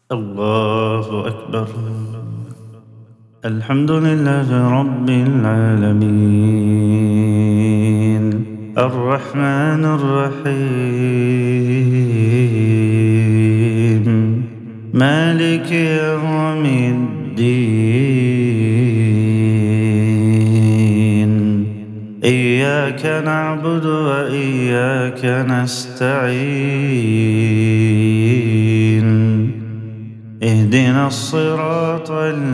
الله أكبر. الحمد لله رب العالمين، الرحمن الرحيم، مالك يوم الدين. إياك نعبد وإياك نستعين، اهدنا الصراط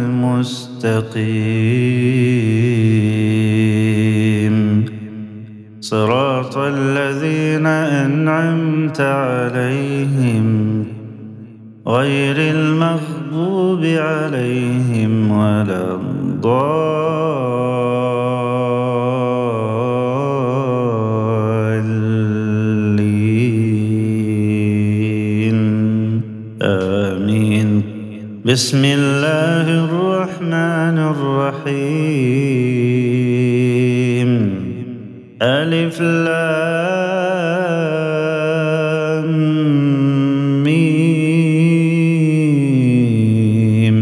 المستقيم، صراط الذين أنعمت عليهم غير المغضوب عليهم ولا الضالين. آمين. بسم الله الرحمن الرحيم. ألف لام ميم.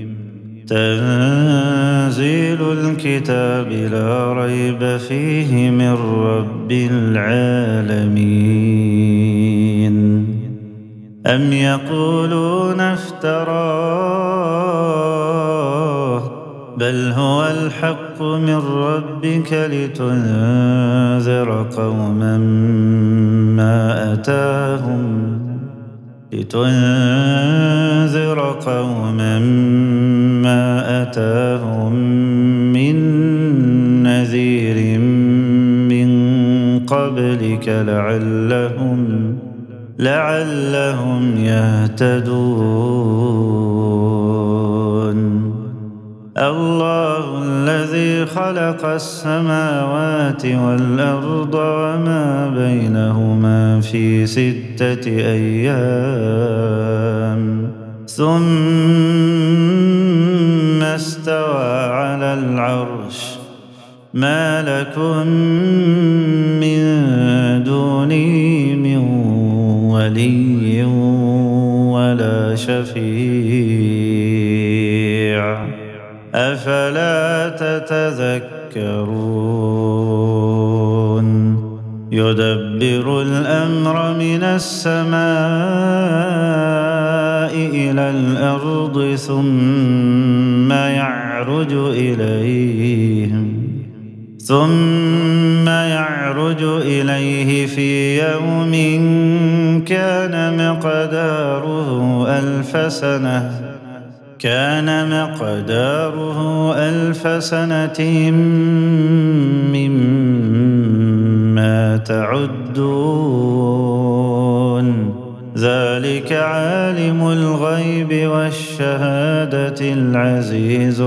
تنزيل الكتاب لا ريب فيه من رب العالمين. أم يقولون افتراه، بل هو الحق من ربك لتنذر قوما ما أتاهم من نذير من قبلك لعلهم يهتدون. الله الذي خلق السماوات والأرض وما بينهما في 6 أيام ثم استوى على العرش. ما لكم من دونه من ولي ولا شفيع، أفلا تتذكرون. يدبر الأمر من السماء إلى الأرض ثم يعرج إليه في يوم كان مقداره ألف سنة مما تعدون. ذلك عالم الغيب والشهادة العزيز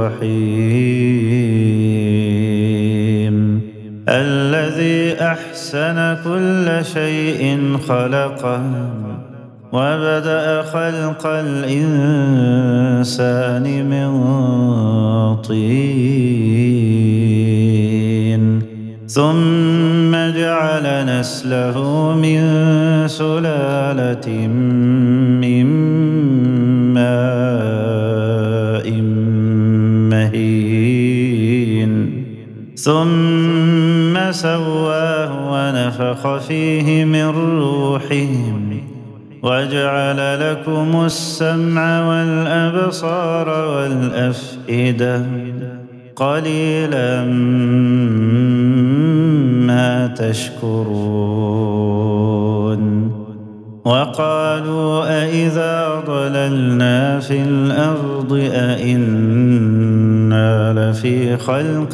الرحيم، الذي أحسن كل شيء خلقه وبدأ خلق الإنسان من طين ثم جعل نسله من سلالة من ماء مهين ثم سواه ونفخ فيه من روحه وجعل لكم السمع والأبصار والأفئدة قليلا ما تشكرون. وقالوا أإذا ضللنا في الأرض أإنا لفي خلق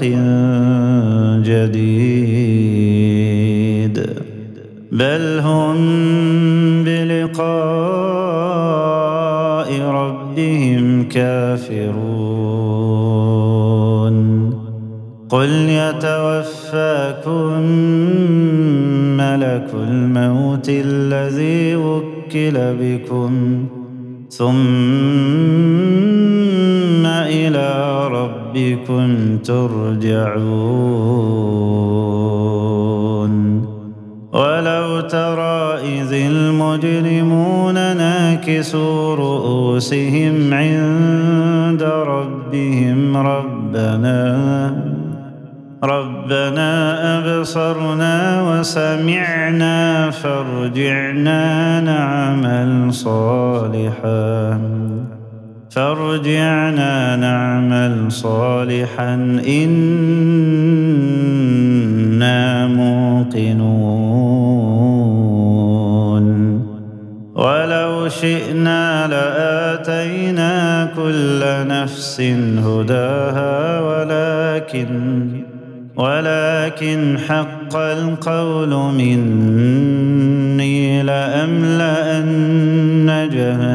جديد بل هم بلقاء ربهم كافرون. قل يتوفاكم ملك الموت الذي وكل بكم ثم إلى ربكم ترجعون. ولو ترى إذ المجرمون ناكسوا رؤوسهم عند ربهم ربنا أبصرنا وسمعنا فارجعنا نعمل صالحا إنا موقنون ولو شئنا لآتينا كل نفس هداها ولكن حق القول مني لأملأن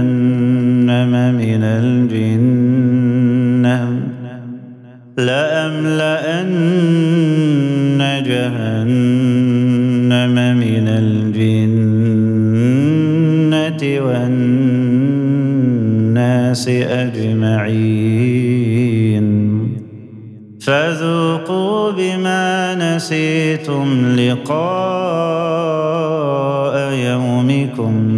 جهنم من الجنة والناس أجمعين فذوقوا بما نسيتم لقاء يومكم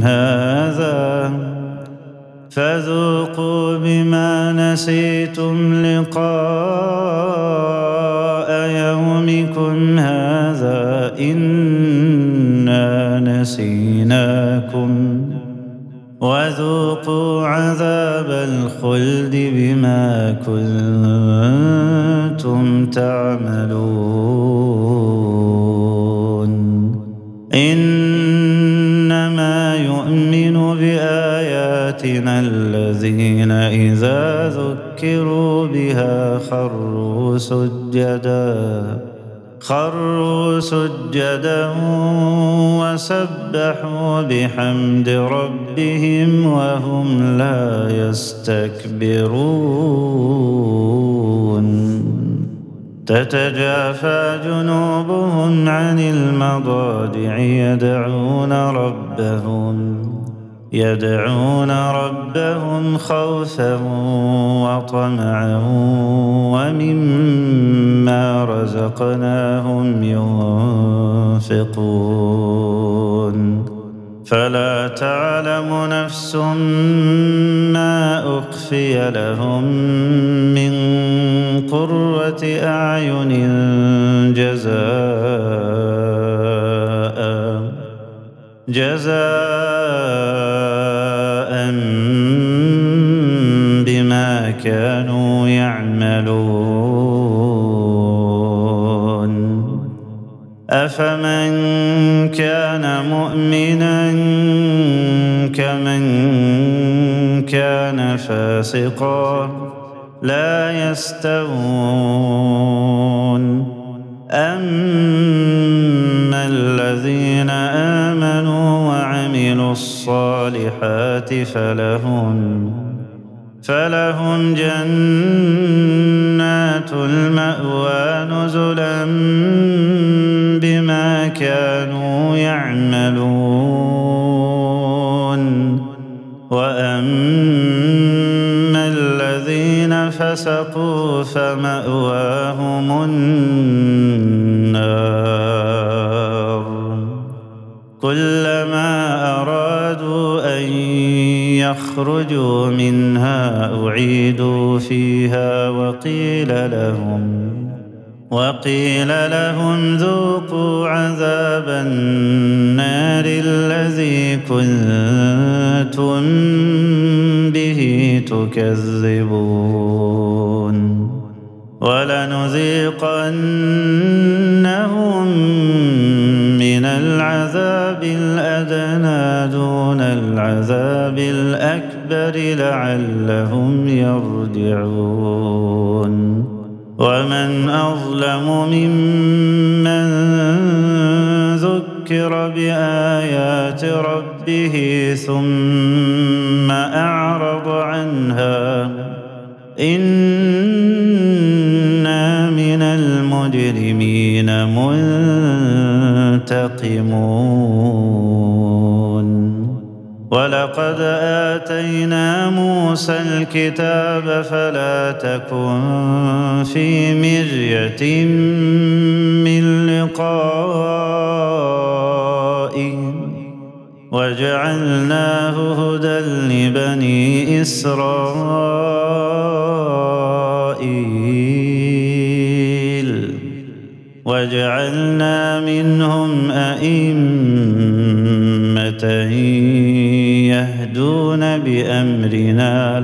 هذا إنا نسيناكم وذوقوا عذاب الخلد بما كنتم تعملون إنما يؤمن بآياتنا الذين إذا ذكروا بها خروا سجدا وسبحوا بحمد ربهم وهم لا يستكبرون تتجافى جنوبهم عن المضاجع يدعون ربهم خوفا وطمعا ومما رزقناهم ينفقون فلا تعلم نفس ما أخفي لهم من قرة أعين جزاء بما كانوا يعملون أفمن كان مؤمنا كمن كان فاسقا لا يستوون أما الذين آمنوا وعملوا الصالحات فلهم جنات المأوى نزلا بما كانوا يعملون وأما الذين فسقوا فمأواهم النار كلما أرادوا أن يخرجوا منها أعيدوا فيها وقيل لهم ذوقوا عذاب النار الذي كنتم به تكذبون ولنذيقنهم من العذاب الأدنى دون العذاب الأكبر لعلهم يرجعون ومن أظلم ممن ذكر بآيات ربه ثم أعرض عنها إنا من المجرمين منتقمون ولقد آتينا موسى الكتاب فلا تكن في مرية من لقائه وجعلناه هدى لبني إسرائيل وجعلنا منهم أئمة يهدون بأمرنا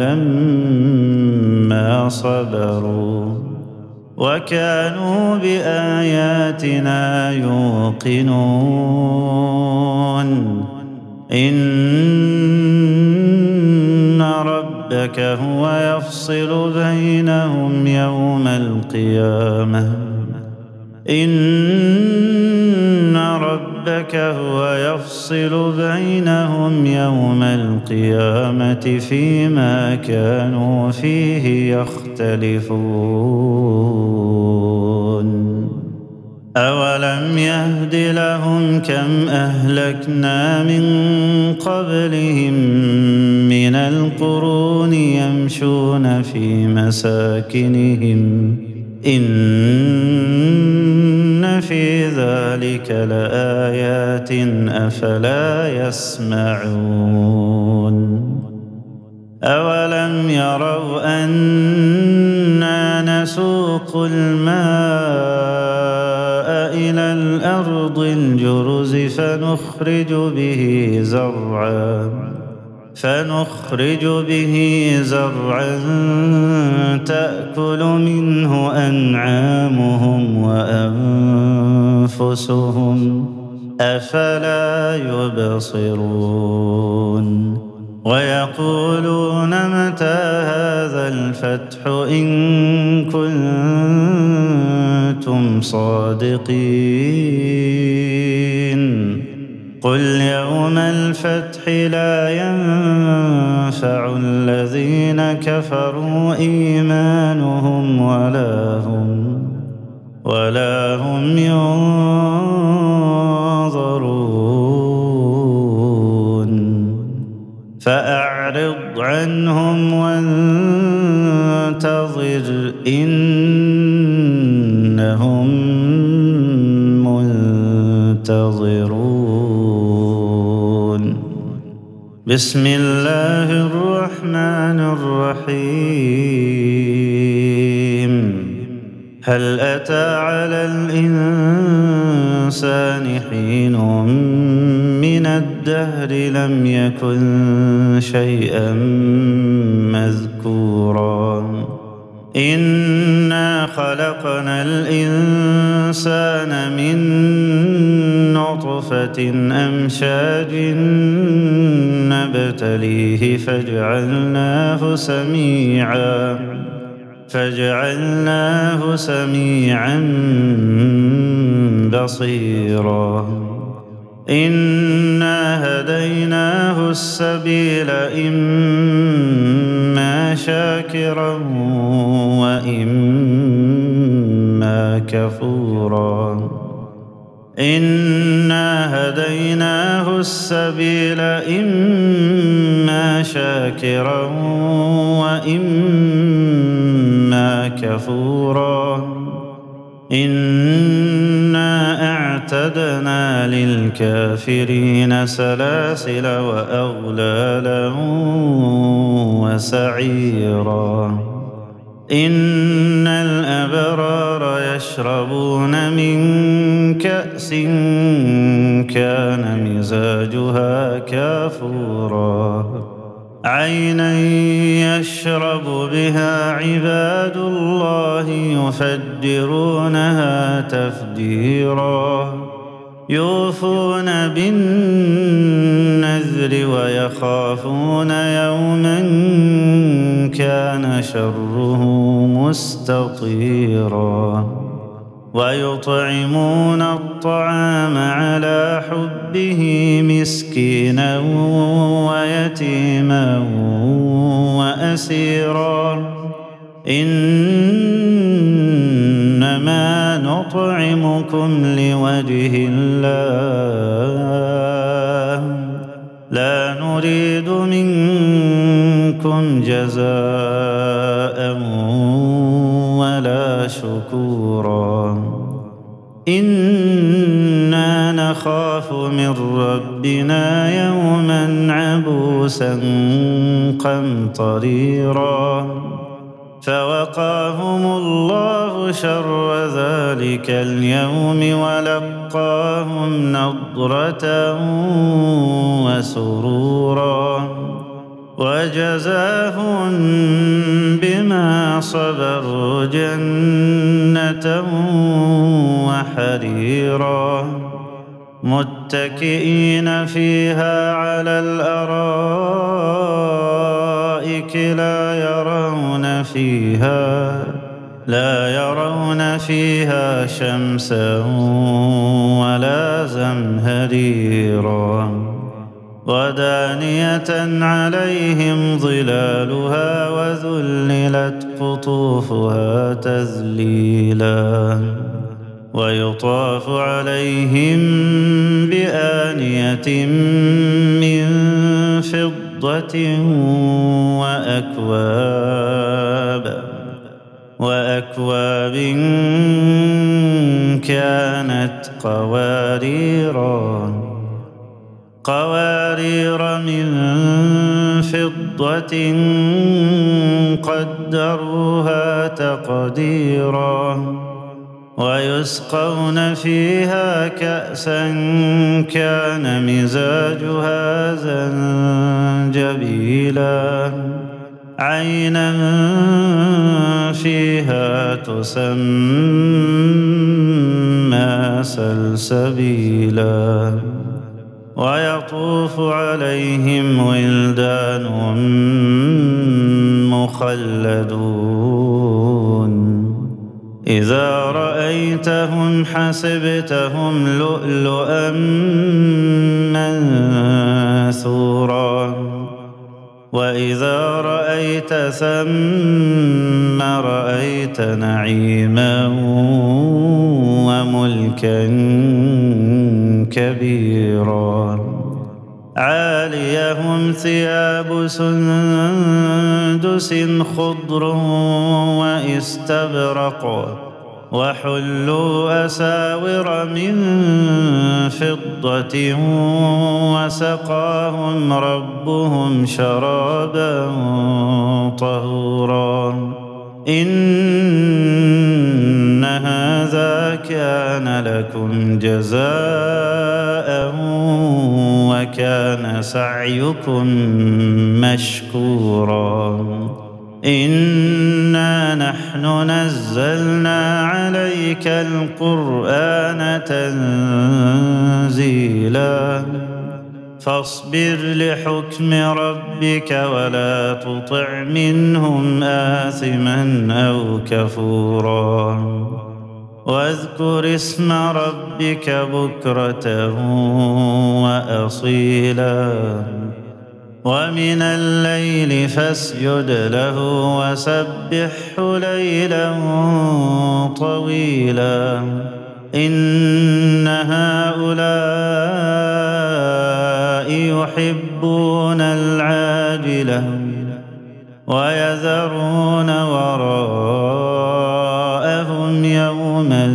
لما صبروا وكانوا بآياتنا يوقنون إن ربك هو يفصل بينهم يوم القيامة إن ربك هو يفصل بينهم يوم القيامة فيما كانوا فيه يختلفون أولم يهد لهم كم أهلكنا من قبلهم من القرون يمشون في مساكنهم إن في ذلك لآيات أفلا يسمعون أولم يروا أنا نسوق الماء إلى الأرض الجرز فنخرج به زرعا تأكل منه أنعامهم وأنفسهم أفلا يبصرون ويقولون متى هذا الفتح إن كنتم صادقين قل يوم الفتح لا ينفع الذين كفروا إيمانهم ولا هم ينظرون فأعرض عنهم وانتظر إنهم منتظرون بسم الله الرحمن الرحيم هل أتى على الإنسان حين من الدهر لم يكن شيئا مذكورا إنا خلقنا الإنسان من نطفة أمشاج نبتليه فجعلناه سميعا بصيرا إنا هديناه السبيل إما شاكرا وإما كفورا إنا هديناه السبيل إما شاكرا وإما كفورا إنا أعتدنا للكافرين سلاسل وأغلالا وسعيرا إن الأبرار يشربون من كأس كان مزاجها كافورا عينا يشرب بها عباد الله يفجرونها تفجيرا يوفون بالنذر ويخافون يوما كان شره مستطيرا ويطعمون الطعام على حبه مسكينا ويتيما وأسيرا إنما نطعمكم لوجه الله لا نريد منكم جزاء ولا شكورا إنا نخاف من ربنا يوما عبوسا قمطريرا فوقاهم الله شر ذلك اليوم ولقاهم نضرة وسرورا وجزاهم بما صبروا جنة وحريرا متكئين فيها على الأرائك لا يرون فيها شمسا ولا زمهريرا ودانية عليهم ظلالها وذللت قطوفها تذليلا ويطاف عليهم بآنية من فضة وأكواب كانت قوارير من فضة قدروها تقديرا ويسقون فيها كأسا كان مزاجها زنجبيلا عينا فيها تسمى سلسبيلا ويطوف عليهم ولدان مخلدون إذا رأيتهم حسبتهم لؤلؤا منثورا وإذا رأيت ثم رأيت نعيما وملكا كبيرا عاليهم ثياب سندس خضر واستبرق وحلوا أساور من فضة وسقاهم ربهم شرابا طهورا إن هذا كان لكم جزاء وكان سعيكم مشكورا إنا نحن نزلنا عليك القرآن تنزيلا فاصبر لحكم ربك ولا تطع منهم آثما أو كفورا واذكر اسم ربك بكرة وأصيلا ومن الليل فاسجد له وسبحه ليلا طويلا إن هؤلاء يحبون العاجلة ويذرون وراءهم يوما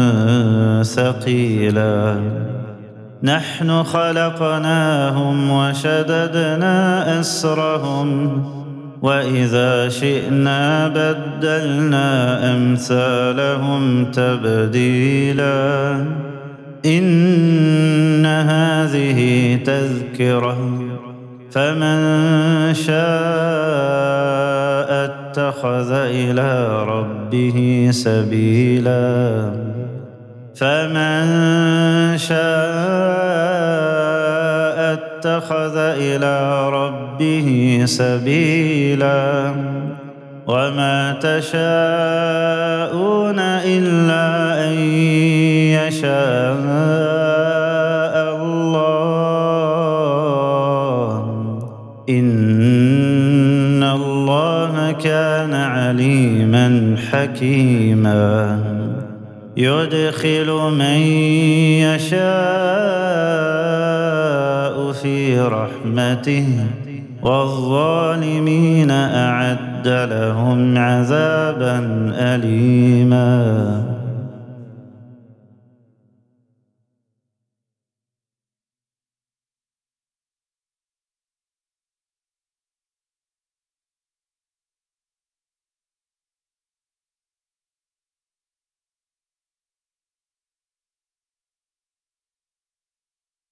ثقيلا نحن خلقناهم وشددنا أسرهم وإذا شئنا بدلنا أمثالهم تبديلا إن هذه تذكرة فمن شاء اتخذ إلى ربه سبيلا اتخذ إلى ربه سبيلا وما تشاءون إلا أن يشاء الله إن الله كان عليما حكيما يدخل من يشاء في رحمته والظالمين أعد لهم عذابا أليما